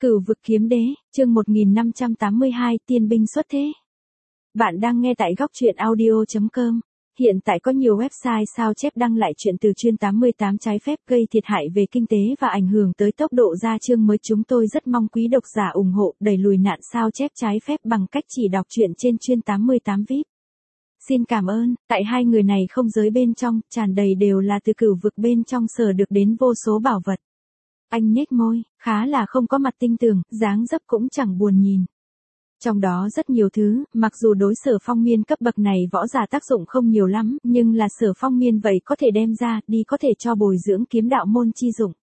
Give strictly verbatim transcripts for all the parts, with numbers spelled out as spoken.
Cửu vực kiếm đế, chương một nghìn năm trăm tám mươi hai, tiên binh xuất thế. Bạn đang nghe tại góc truyện audio chấm com. Hiện tại có nhiều website sao chép đăng lại chuyện từ chuyên tám mươi tám trái phép gây thiệt hại về kinh tế và ảnh hưởng tới tốc độ ra chương mới. Chúng tôi rất mong quý độc giả ủng hộ đẩy lùi nạn sao chép trái phép bằng cách chỉ đọc truyện trên chuyên tám mươi tám vi ai pi. Xin cảm ơn, tại hai người này không giới bên trong, tràn đầy đều là từ cửu vực bên trong sở được đến vô số bảo vật. Anh nhếch môi, khá là không có mặt tinh tường, dáng dấp cũng chẳng buồn nhìn. Trong đó rất nhiều thứ, mặc dù đối Sở Phong Miên cấp bậc này võ giả tác dụng không nhiều lắm, nhưng là Sở Phong Miên vậy có thể đem ra, đi có thể cho bồi dưỡng kiếm đạo môn chi dụng.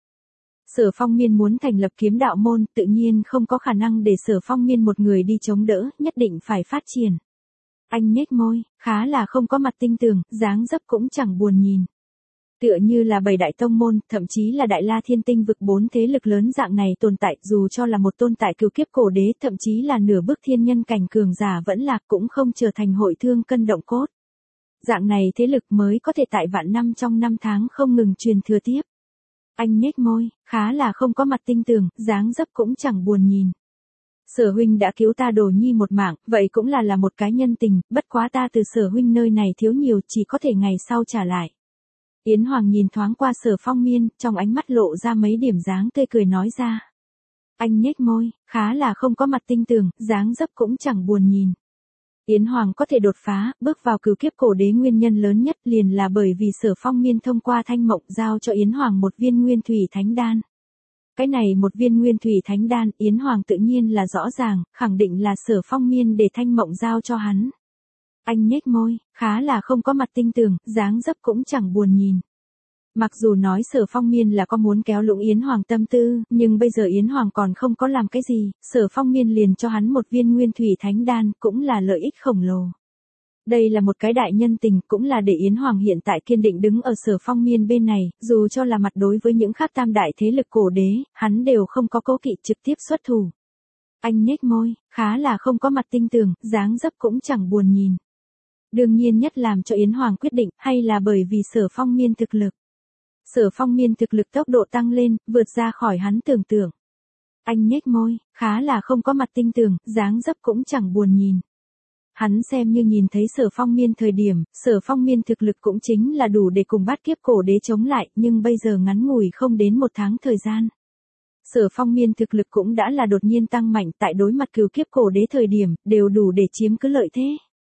Sở Phong Miên muốn thành lập kiếm đạo môn, tự nhiên không có khả năng để Sở Phong Miên một người đi chống đỡ, nhất định phải phát triển. Anh nhếch môi, khá là không có mặt tinh tường, dáng dấp cũng chẳng buồn nhìn. Tựa như là bảy đại tông môn, thậm chí là Đại La Thiên Tinh vực bốn thế lực lớn dạng này tồn tại, dù cho là một tôn tại cửu kiếp cổ đế, thậm chí là nửa bước thiên nhân cảnh cường giả vẫn lạc cũng không trở thành hội thương cân động cốt. Dạng này thế lực mới có thể tại vạn năm trong năm tháng không ngừng truyền thừa tiếp. Anh nhếch môi, khá là không có mặt tinh tường, dáng dấp cũng chẳng buồn nhìn. Sở huynh đã cứu ta Đồ Nhi một mạng, vậy cũng là là một cái nhân tình, bất quá ta từ Sở huynh nơi này thiếu nhiều, chỉ có thể ngày sau trả lại. Yến Hoàng nhìn thoáng qua Sở Phong Miên, trong ánh mắt lộ ra mấy điểm dáng tươi cười nói ra. Anh nhếch môi, khá là không có mặt tinh tường, dáng dấp cũng chẳng buồn nhìn. Yến Hoàng có thể đột phá, bước vào cửu kiếp cổ đế nguyên nhân lớn nhất liền là bởi vì Sở Phong Miên thông qua Thanh Mộng giao cho Yến Hoàng một viên Nguyên Thủy Thánh Đan. Cái này một viên Nguyên Thủy Thánh Đan, Yến Hoàng tự nhiên là rõ ràng, khẳng định là Sở Phong Miên để Thanh Mộng giao cho hắn. Anh nhếch môi, khá là không có mặt tinh tường, dáng dấp cũng chẳng buồn nhìn. Mặc dù nói Sở Phong Miên là có muốn kéo lũng Yến Hoàng tâm tư, nhưng bây giờ Yến Hoàng còn không có làm cái gì, Sở Phong Miên liền cho hắn một viên Nguyên Thủy Thánh Đan, cũng là lợi ích khổng lồ. Đây là một cái đại nhân tình, cũng là để Yến Hoàng hiện tại kiên định đứng ở Sở Phong Miên bên này, dù cho là mặt đối với những khác tam đại thế lực cổ đế, hắn đều không có cố kỵ trực tiếp xuất thủ. Anh nhếch môi, khá là không có mặt tinh tường, dáng dấp cũng chẳng buồn nhìn. Đương nhiên nhất làm cho Yến Hoàng quyết định, hay là bởi vì Sở Phong Miên thực lực. Sở Phong Miên thực lực tốc độ tăng lên, vượt ra khỏi hắn tưởng tượng. Anh nhếch môi, khá là không có mặt tinh tường, dáng dấp cũng chẳng buồn nhìn. Hắn xem như nhìn thấy Sở Phong Miên thời điểm, Sở Phong Miên thực lực cũng chính là đủ để cùng bát kiếp cổ đế chống lại, nhưng bây giờ ngắn ngủi không đến một tháng thời gian. Sở Phong Miên thực lực cũng đã là đột nhiên tăng mạnh, tại đối mặt cửu kiếp cổ đế thời điểm, đều đủ để chiếm cứ lợi thế.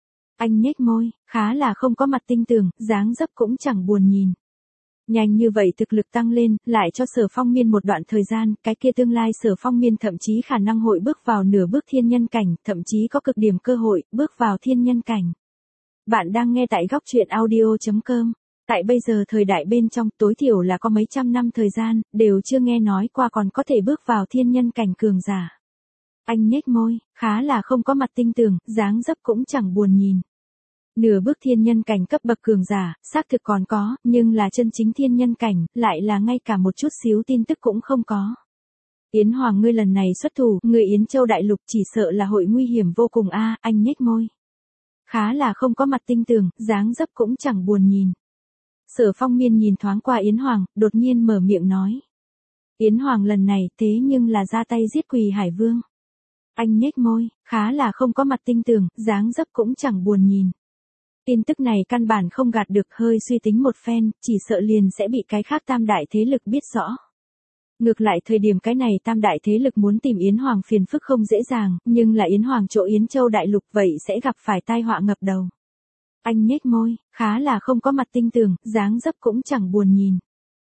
Anh nhếch môi, khá là không có mặt tinh tường, dáng dấp cũng chẳng buồn nhìn. Nhanh như vậy thực lực tăng lên, lại cho Sở Phong Miên một đoạn thời gian, cái kia tương lai Sở Phong Miên thậm chí khả năng hội bước vào nửa bước thiên nhân cảnh, thậm chí có cực điểm cơ hội, bước vào thiên nhân cảnh. Bạn đang nghe tại góc truyện audio chấm com. Tại bây giờ thời đại bên trong, tối thiểu là có mấy trăm năm thời gian, đều chưa nghe nói qua còn có thể bước vào thiên nhân cảnh cường giả. Anh nhếch môi, khá là không có mặt tinh tường, dáng dấp cũng chẳng buồn nhìn. Nửa bước thiên nhân cảnh cấp bậc cường giả, xác thực còn có, nhưng là chân chính thiên nhân cảnh, lại là ngay cả một chút xíu tin tức cũng không có. Yến Hoàng ngươi lần này xuất thủ, người Yến Châu Đại Lục chỉ sợ là hội nguy hiểm vô cùng a. Anh nhếch môi. Khá là không có mặt tinh tường, dáng dấp cũng chẳng buồn nhìn. Sở Phong Miên nhìn thoáng qua Yến Hoàng, đột nhiên mở miệng nói. Yến Hoàng lần này thế nhưng là ra tay giết Quỳ Hải Vương. Anh nhếch môi, khá là không có mặt tinh tường, dáng dấp cũng chẳng buồn nhìn. Tin tức này căn bản không gạt được, hơi suy tính một phen, chỉ sợ liền sẽ bị cái khác tam đại thế lực biết rõ. Ngược lại thời điểm cái này tam đại thế lực muốn tìm Yến Hoàng phiền phức không dễ dàng, nhưng là Yến Hoàng chỗ Yến Châu Đại Lục vậy sẽ gặp phải tai họa ngập đầu. Anh nhếch môi, khá là không có mặt tinh tường, dáng dấp cũng chẳng buồn nhìn.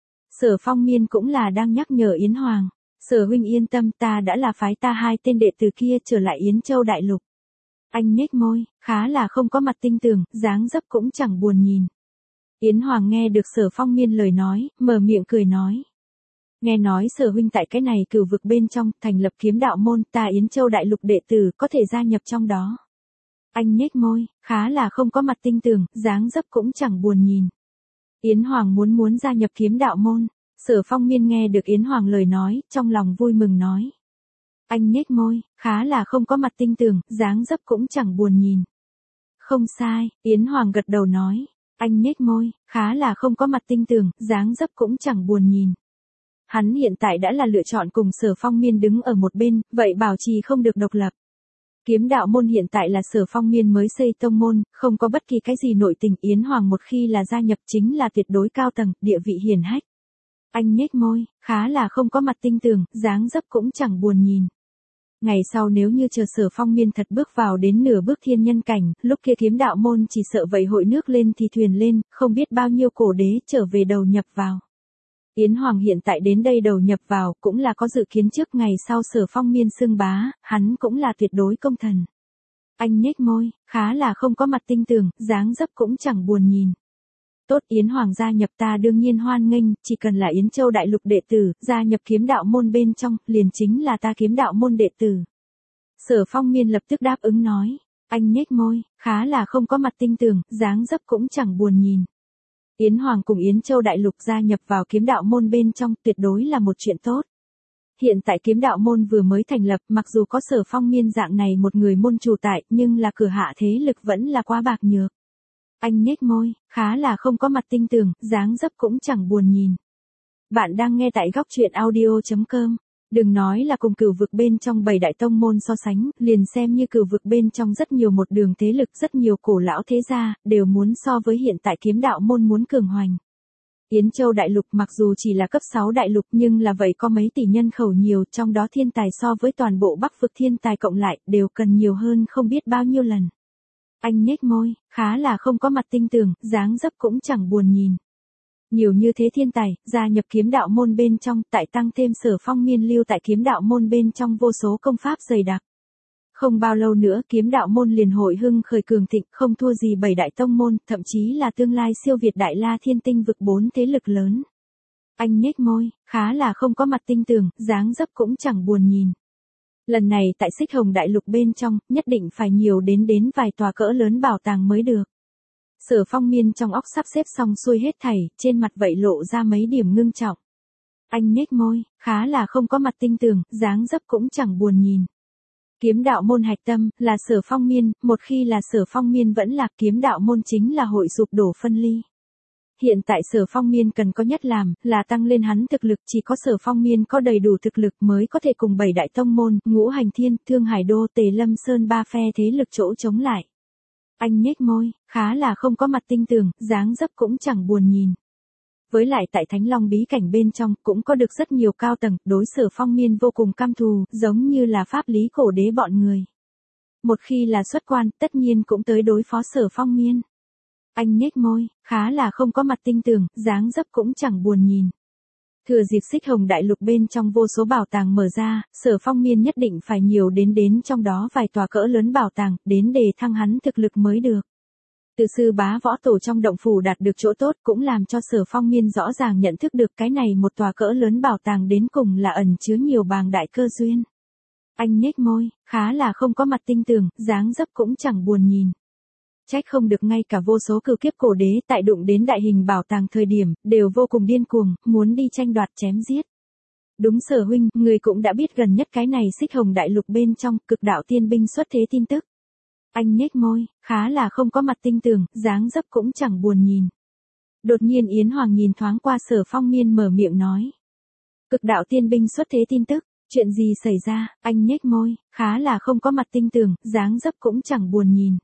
Sở Phong Miên cũng là đang nhắc nhở Yến Hoàng. Sở huynh yên tâm, ta đã là phái ta hai tên đệ tử kia trở lại Yến Châu Đại Lục. Anh nhếch môi, khá là không có mặt tinh tường, dáng dấp cũng chẳng buồn nhìn. Yến Hoàng nghe được Sở Phong Miên lời nói, mở miệng cười nói. Nghe nói Sở huynh tại cái này cửu vực bên trong, thành lập kiếm đạo môn, ta Yến Châu Đại Lục đệ tử có thể gia nhập trong đó. Anh nhếch môi, khá là không có mặt tinh tường, dáng dấp cũng chẳng buồn nhìn. Yến Hoàng muốn muốn gia nhập kiếm đạo môn. Sở Phong Miên nghe được Yến Hoàng lời nói, trong lòng vui mừng nói. Anh nhếch môi, khá là không có mặt tinh tường, dáng dấp cũng chẳng buồn nhìn. Không sai, Yến Hoàng gật đầu nói. Anh nhếch môi, khá là không có mặt tinh tường, dáng dấp cũng chẳng buồn nhìn. Hắn hiện tại đã là lựa chọn cùng Sở Phong Miên đứng ở một bên, vậy bảo trì không được độc lập. Kiếm đạo môn hiện tại là Sở Phong Miên mới xây tông môn, không có bất kỳ cái gì nội tình. Yến Hoàng một khi là gia nhập chính là tuyệt đối cao tầng, địa vị hiển hách. Anh nhếch môi, khá là không có mặt tinh tường, dáng dấp cũng chẳng buồn nhìn. Ngày sau nếu như chờ Sở Phong Miên thật bước vào đến nửa bước thiên nhân cảnh, lúc kia kiếm đạo môn chỉ sợ vậy hội nước lên thì thuyền lên, không biết bao nhiêu cổ đế trở về đầu nhập vào. Yến Hoàng hiện tại đến đây đầu nhập vào, cũng là có dự kiến trước ngày sau Sở Phong Miên xưng bá, hắn cũng là tuyệt đối công thần. Anh nhếch môi, khá là không có mặt tinh tường, dáng dấp cũng chẳng buồn nhìn. Tốt, Yến Hoàng gia nhập ta đương nhiên hoan nghênh, chỉ cần là Yến Châu đại lục đệ tử, gia nhập kiếm đạo môn bên trong, liền chính là ta kiếm đạo môn đệ tử. Sở Phong Miên lập tức đáp ứng nói, anh nhếch môi, khá là không có mặt tinh tường, dáng dấp cũng chẳng buồn nhìn. Yến Hoàng cùng Yến Châu đại lục gia nhập vào kiếm đạo môn bên trong, tuyệt đối là một chuyện tốt. Hiện tại kiếm đạo môn vừa mới thành lập, mặc dù có Sở Phong Miên dạng này một người môn chủ tại, nhưng là cửa hạ thế lực vẫn là quá bạc nhược. Anh nhếch môi, khá là không có mặt tinh tường, dáng dấp cũng chẳng buồn nhìn. Bạn đang nghe tại góc truyện audio chấm com. Đừng nói là cùng cửu vực bên trong bảy đại tông môn so sánh, liền xem như cửu vực bên trong rất nhiều một đường thế lực, rất nhiều cổ lão thế gia, đều muốn so với hiện tại kiếm đạo môn muốn cường hoành. Yến Châu đại lục mặc dù chỉ là cấp sáu đại lục nhưng là vậy có mấy tỷ nhân khẩu nhiều, trong đó thiên tài so với toàn bộ Bắc vực thiên tài cộng lại, đều cần nhiều hơn không biết bao nhiêu lần. Anh nhếch môi, khá là không có mặt tinh tường, dáng dấp cũng chẳng buồn nhìn. Nhiều như thế thiên tài, gia nhập kiếm đạo môn bên trong, tại tăng thêm Sở Phong Miên lưu tại kiếm đạo môn bên trong vô số công pháp dày đặc. Không bao lâu nữa kiếm đạo môn liền hội hưng khởi cường thịnh, không thua gì bảy đại tông môn, thậm chí là tương lai siêu việt đại la thiên tinh vực bốn thế lực lớn. Anh nhếch môi, khá là không có mặt tinh tường, dáng dấp cũng chẳng buồn nhìn. Lần này tại Xích Hồng đại lục bên trong, nhất định phải nhiều đến đến vài tòa cỡ lớn bảo tàng mới được. Sở Phong Miên trong óc sắp xếp xong xuôi hết thảy, trên mặt vậy lộ ra mấy điểm ngưng trọng. Anh nhếch môi, khá là không có mặt tinh tường, dáng dấp cũng chẳng buồn nhìn. Kiếm đạo môn hạch tâm, là Sở Phong Miên, một khi là Sở Phong Miên vẫn lạc kiếm đạo môn chính là hội sụp đổ phân ly. Hiện tại Sở Phong Miên cần có nhất làm, là tăng lên hắn thực lực, chỉ có Sở Phong Miên có đầy đủ thực lực mới có thể cùng bảy đại tông môn, Ngũ Hành Thiên, Thương Hải Đô, Tề Lâm Sơn ba phe thế lực chỗ chống lại. Anh nhếch môi, khá là không có mặt tinh tường, dáng dấp cũng chẳng buồn nhìn. Với lại tại Thánh Long bí cảnh bên trong, cũng có được rất nhiều cao tầng, đối Sở Phong Miên vô cùng căm thù, giống như là pháp lý cổ đế bọn người. Một khi là xuất quan, tất nhiên cũng tới đối phó Sở Phong Miên. Anh nhếch môi, khá là không có mặt tinh tường, dáng dấp cũng chẳng buồn nhìn. Thừa dịp Xích Hồng đại lục bên trong vô số bảo tàng mở ra, Sở Phong Miên nhất định phải nhiều đến đến trong đó vài tòa cỡ lớn bảo tàng, đến để thăng hắn thực lực mới được. Từ sư bá võ tổ trong động phủ đạt được chỗ tốt cũng làm cho Sở Phong Miên rõ ràng nhận thức được cái này một tòa cỡ lớn bảo tàng đến cùng là ẩn chứa nhiều bàng đại cơ duyên. Anh nhếch môi, khá là không có mặt tinh tường, dáng dấp cũng chẳng buồn nhìn. Trách không được ngay cả vô số cửu kiếp cổ đế tại đụng đến đại hình bảo tàng thời điểm, đều vô cùng điên cuồng, muốn đi tranh đoạt chém giết. Đúng Sở huynh, người cũng đã biết gần nhất cái này Xích Hồng đại lục bên trong, cực đạo tiên binh xuất thế tin tức. Anh nhếch môi, khá là không có mặt tinh tường, dáng dấp cũng chẳng buồn nhìn. Đột nhiên Yến Hoàng nhìn thoáng qua Sở Phong Miên mở miệng nói. Cực đạo tiên binh xuất thế tin tức, chuyện gì xảy ra, anh nhếch môi, khá là không có mặt tinh tường, dáng dấp cũng chẳng buồn nhìn.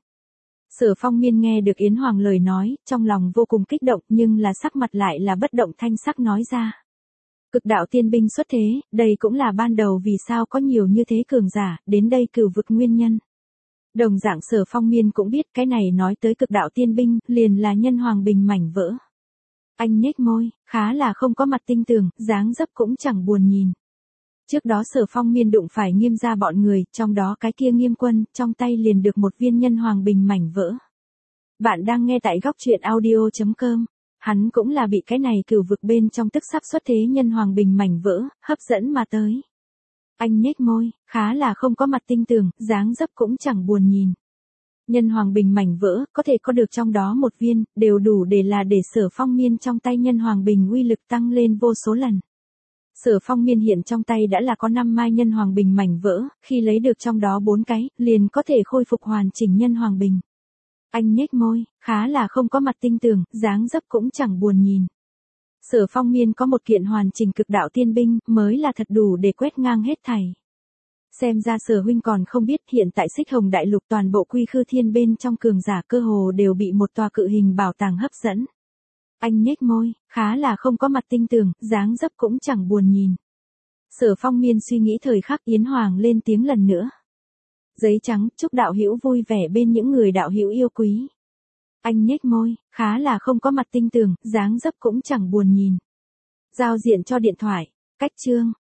Sở Phong Miên nghe được Yến Hoàng lời nói, trong lòng vô cùng kích động nhưng là sắc mặt lại là bất động thanh sắc nói ra. Cực đạo tiên binh xuất thế, đây cũng là ban đầu vì sao có nhiều như thế cường giả, đến đây cửu vực nguyên nhân. Đồng dạng Sở Phong Miên cũng biết cái này nói tới cực đạo tiên binh, liền là nhân hoàng bình mảnh vỡ. Anh nhếch môi, khá là không có mặt tinh tường, dáng dấp cũng chẳng buồn nhìn. Trước đó Sở Phong Miên đụng phải Nghiêm gia bọn người, trong đó cái kia Nghiêm Quân, trong tay liền được một viên nhân hoàng bình mảnh vỡ. Bạn đang nghe tại góc truyện audio chấm com. Hắn cũng là bị cái này cửu vực bên trong tức sắp xuất thế nhân hoàng bình mảnh vỡ, hấp dẫn mà tới. Anh nhếch môi, khá là không có mặt tinh tường, dáng dấp cũng chẳng buồn nhìn. Nhân hoàng bình mảnh vỡ, có thể có được trong đó một viên, đều đủ để là để Sở Phong Miên trong tay nhân hoàng bình uy lực tăng lên vô số lần. Sở Phong Miên hiện trong tay đã là có năm mai nhân hoàng bình mảnh vỡ, khi lấy được trong đó bốn cái, liền có thể khôi phục hoàn chỉnh nhân hoàng bình. Anh nhếch môi, khá là không có mặt tinh tường, dáng dấp cũng chẳng buồn nhìn. Sở Phong Miên có một kiện hoàn chỉnh cực đạo tiên binh, mới là thật đủ để quét ngang hết thảy. Xem ra Sở huynh còn không biết, hiện tại Xích Hồng Đại Lục toàn bộ Quy Khư Thiên bên trong cường giả cơ hồ đều bị một tòa cự hình bảo tàng hấp dẫn. Anh nhếch môi, khá là không có mặt tinh tường, dáng dấp cũng chẳng buồn nhìn. Sở Phong Miên suy nghĩ thời khắc, Yến Hoàng lên tiếng lần nữa. Giấy trắng, chúc đạo hữu vui vẻ bên những người đạo hữu yêu quý. Anh nhếch môi, khá là không có mặt tinh tường, dáng dấp cũng chẳng buồn nhìn. Giao diện cho điện thoại, cách chương.